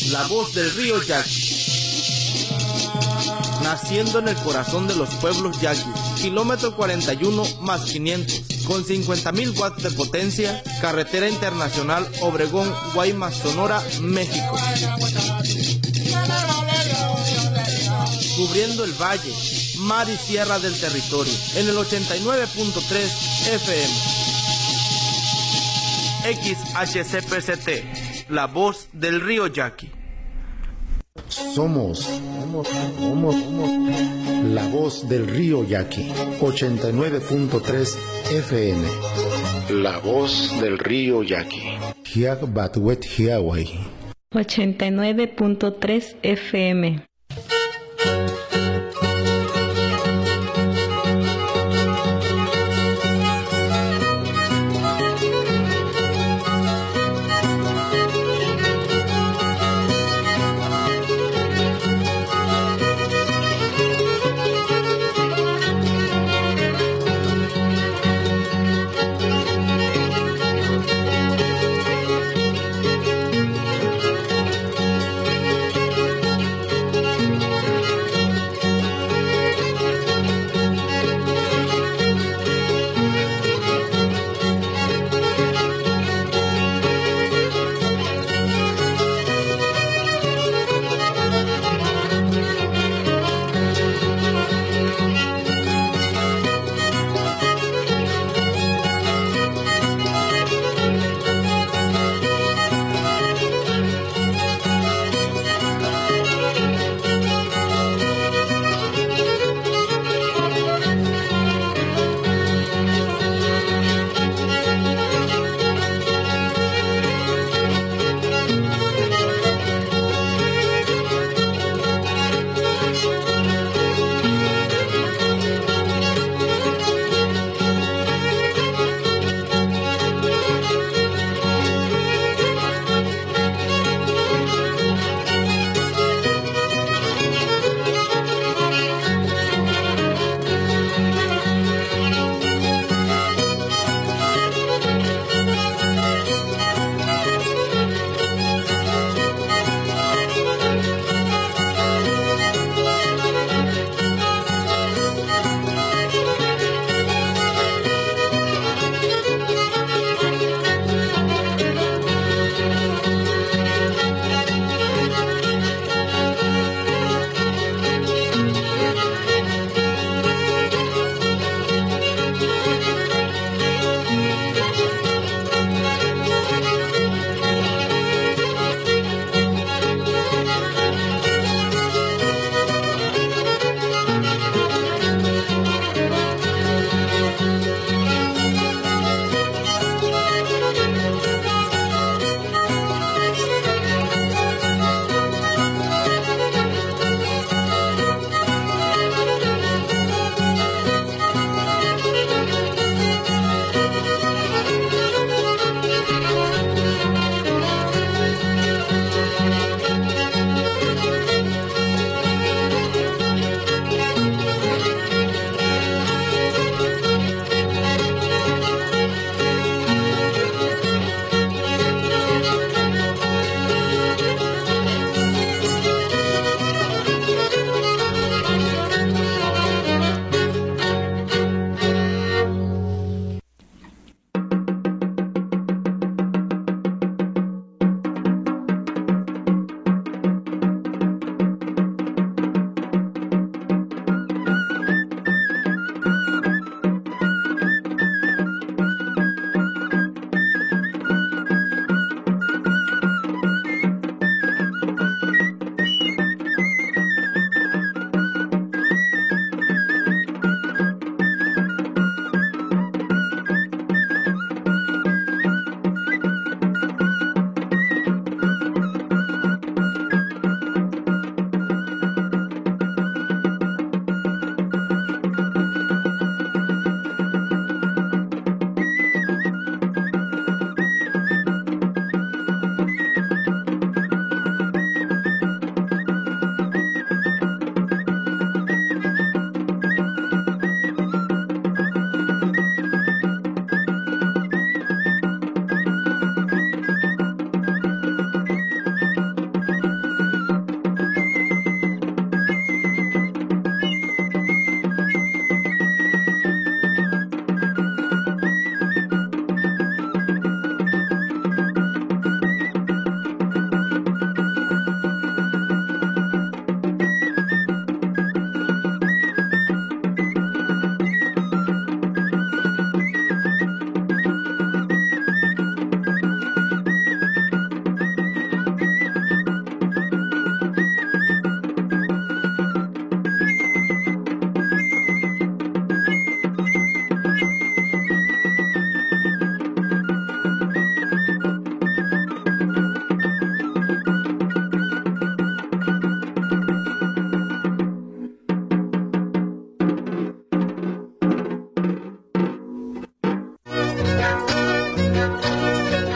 La voz del río Yaqui. Naciendo en el corazón de los pueblos yaquis, kilómetro 41 más 500, con 50.000 watts de potencia, carretera internacional Obregón, Guaymas, Sonora, México. Cubriendo el valle, mar y sierra del territorio, en el 89.3 FM. XHCPCT, la voz del río Yaqui. Somos la voz del río Yaqui, 89.3 FM. La voz del río Yaqui. 89.3 FM.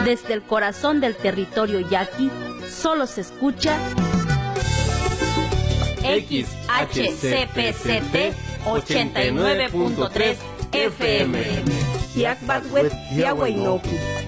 Desde el corazón del territorio yaqui, solo se escucha XHCPCT 89.3 FM. Hiakbatwet Hiahuaynoki.